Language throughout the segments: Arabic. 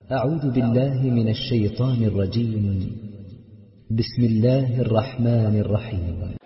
أعوذ بالله من الشيطان الرجيم. بسم الله الرحمن الرحيم.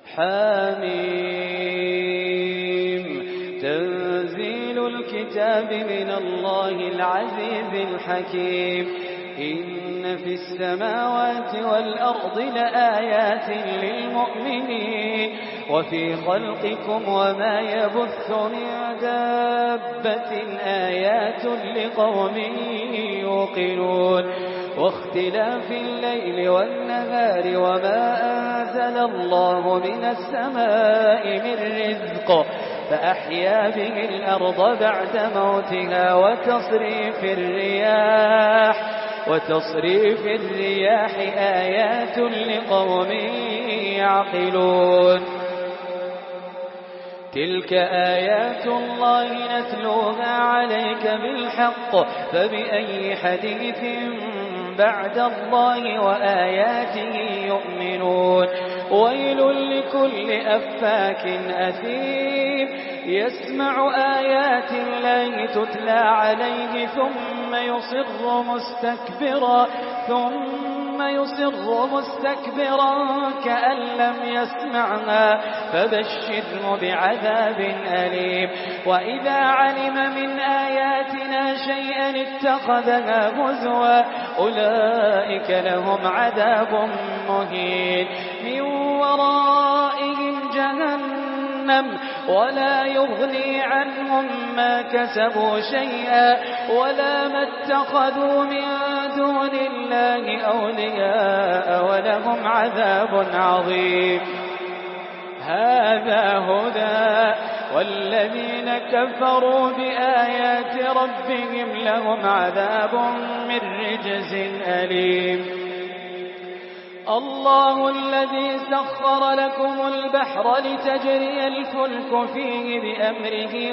حميم. تنزيل الكتاب من الله العزيز الحكيم. إن في السماوات والأرض لآيات للمؤمنين وفي خلقكم وما يبث من دابة آيات لقوم يوقنون واختلاف الليل والنهار وما أنزل الله من السماء من رزق فأحيا به الأرض بعد موتها وتصريف الرياح آيات لقوم يعقلون. تلك آيات الله نتلوها عليك بالحق فبأي حديث بعد الله وآياته يؤمنون. ويل لكل أفاك أثيم يسمع آيات الله تتلى عليه ثم يصر مستكبرا كأن لم يسمعها فبشره بعذاب أليم. وإذا علم من آياتنا شيئا اتخذها هزوا أولئك لهم عذاب مهين من ورائهم جهنم ولا يغني عنهم ما كسبوا شيئا ولا ما اتخذوا من دون الله أولياء ولهم عذاب عظيم. هذا هدى والذين كفروا بآيات ربهم لهم عذاب من رجز أليم. الله الذي سخر لكم البحر لتجري الفلك فيه بأمره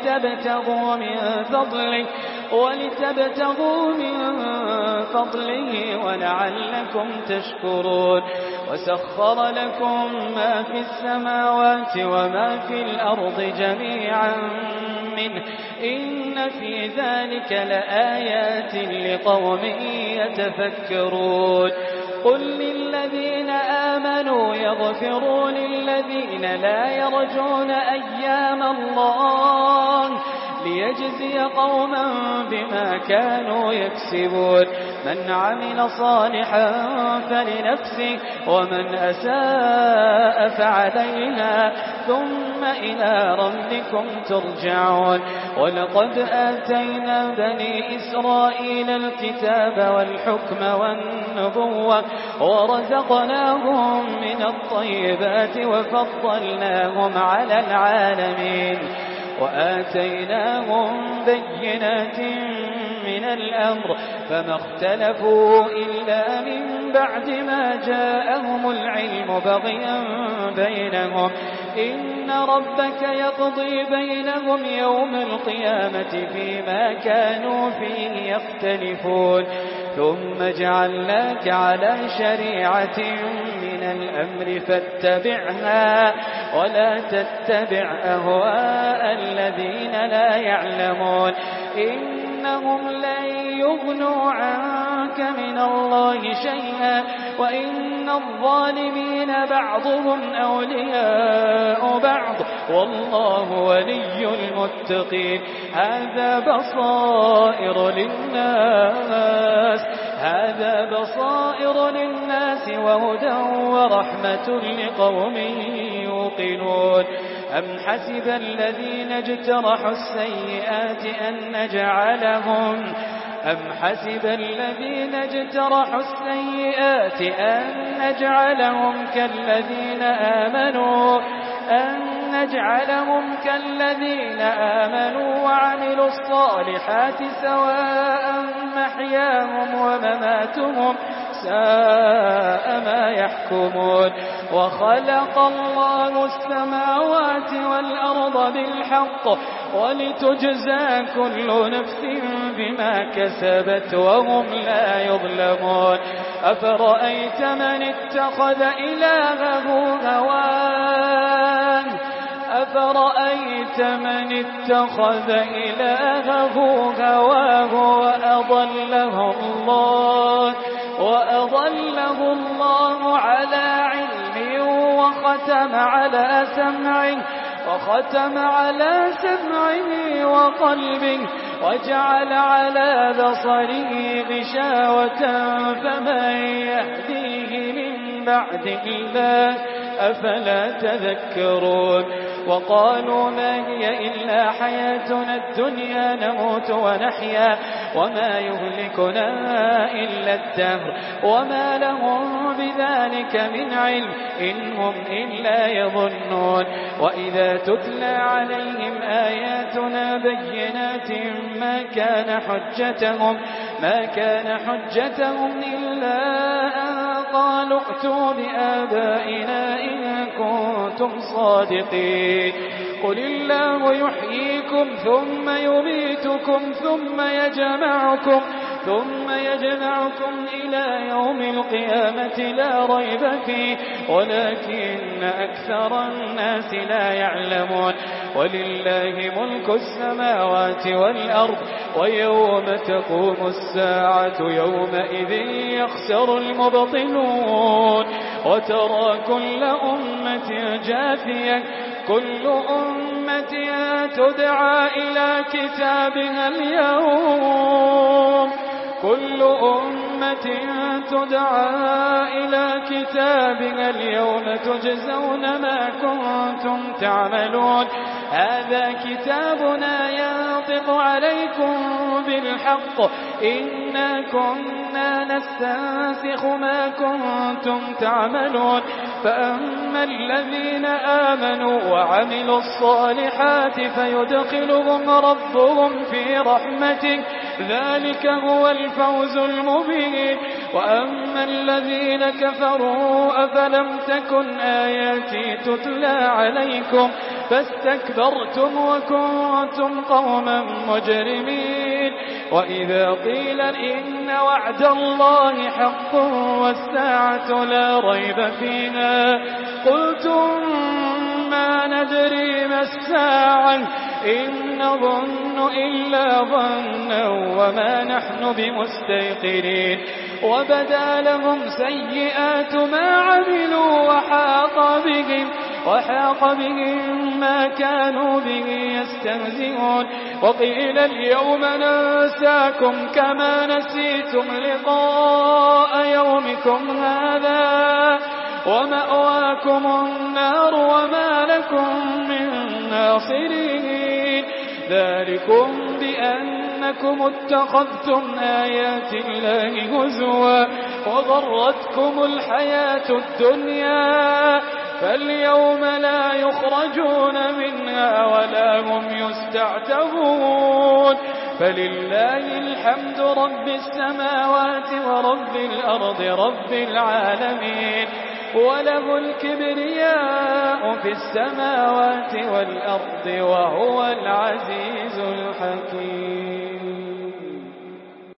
ولتبتغوا من فضله ولعلكم تشكرون. وسخر لكم ما في السماوات وما في الأرض جميعا منه إن في ذلك لآيات لقوم يتفكرون. قل للذين آمنوا يغفروا للذين لا يرجون أيام الله ليجزي قوما بما كانوا يكسبون. من عمل صالحا فلنفسه ومن أساء فعليها ثم إلى ربكم ترجعون. ولقد آتينا بني إسرائيل الكتاب والحكم والنبوة ورزقناهم من الطيبات وفضلناهم على العالمين وآتيناهم بينات من الأمر فما اختلفوا إلا من بعد ما جاءهم العلم بغيا بينهم. إن ربك يقضي بينهم يوم القيامة فيما كانوا فيه يختلفون. ثم جعلناك على شريعة من الأمر فاتبعها ولا تتبع أهواء الذين لا يعلمون. إنهم لن يغنوا عنك من الله شيئا وإن الظالمين بعضهم أولياء بعض والله ولي المتقين. هذا بصائر للناس وهدى ورحمة لقوم يوقنون. أم حسب الذين اجترحوا السيئات أن نجعلهم كالذين آمنوا وعملوا الصالحات سواء محياهم ومماتهم ساء ما يحكمون. وخلق الله السماوات والأرض بالحق ولتجزى كل نفس بما كسبت وهم لا يظلمون. أفرأيت من اتخذ إلهه هواه أفرأيت من اتخذ إلهه هواه وأضله الله على علم وختم على سمعه وقلبه وجعل على بصره غشاوة فمن يهديه من بعد الله أفلا تذكرون وقالوا ما هي إلا حياتنا الدنيا نموت ونحيا وما يهلكنا إلا الدهر وما لهم بذلك من علم إن هم إلا يظنون وإذا تتلى عليهم آياتنا بينات ما كان حجتهم إلا أن قالوا ائتوا بآبائنا إن كنتم صادقين قل الله يحييكم ثم يميتكم ثم يجمعكم إلى يوم القيامة لا ريب فيه ولكن أكثر الناس لا يعلمون ولله ملك السماوات والأرض ويوم تقوم الساعة يومئذ يخسر المبطلون وترى كل أمة جاثية كل أمة تدعى إلى كتابها اليوم كل أمة تدعى إلى كتابها اليوم تجزون ما كنتم تعملون هذا كتابنا ينطق عليكم بالحق إنا كنا نستنسخ ما كنتم تعملون فأما الذين آمنوا وعملوا الصالحات فيدخلهم ربهم في رحمته ذلك هو الفوز المبين وأما الذين كفروا أفلم تكن آياتي تتلى عليكم فاستكبرتم وكنتم قوما مجرمين وإذا قيل إن وعد الله حق والساعة لا ريب فيها قلتم ما ندري ما الساعة إن نظن إلا ظنا وما نحن بمستيقنين وبدا لهم سيئات ما عملوا وحاق بهم ما كانوا به يستهزئون وقيل اليوم ننساكم كما نسيتم لقاء يومكم هذا ومأواكم النار وما لكم من ناصرين ذلكم بأنكم اتخذتم آيات الله هزوا وغرتكم الحياة الدنيا فاليوم لا يخرجون منها ولا هم يستعتبون فلله الحمد رب السماوات ورب الأرض رب العالمين وله الكبرياء في السماوات والأرض وهو العزيز الحكيم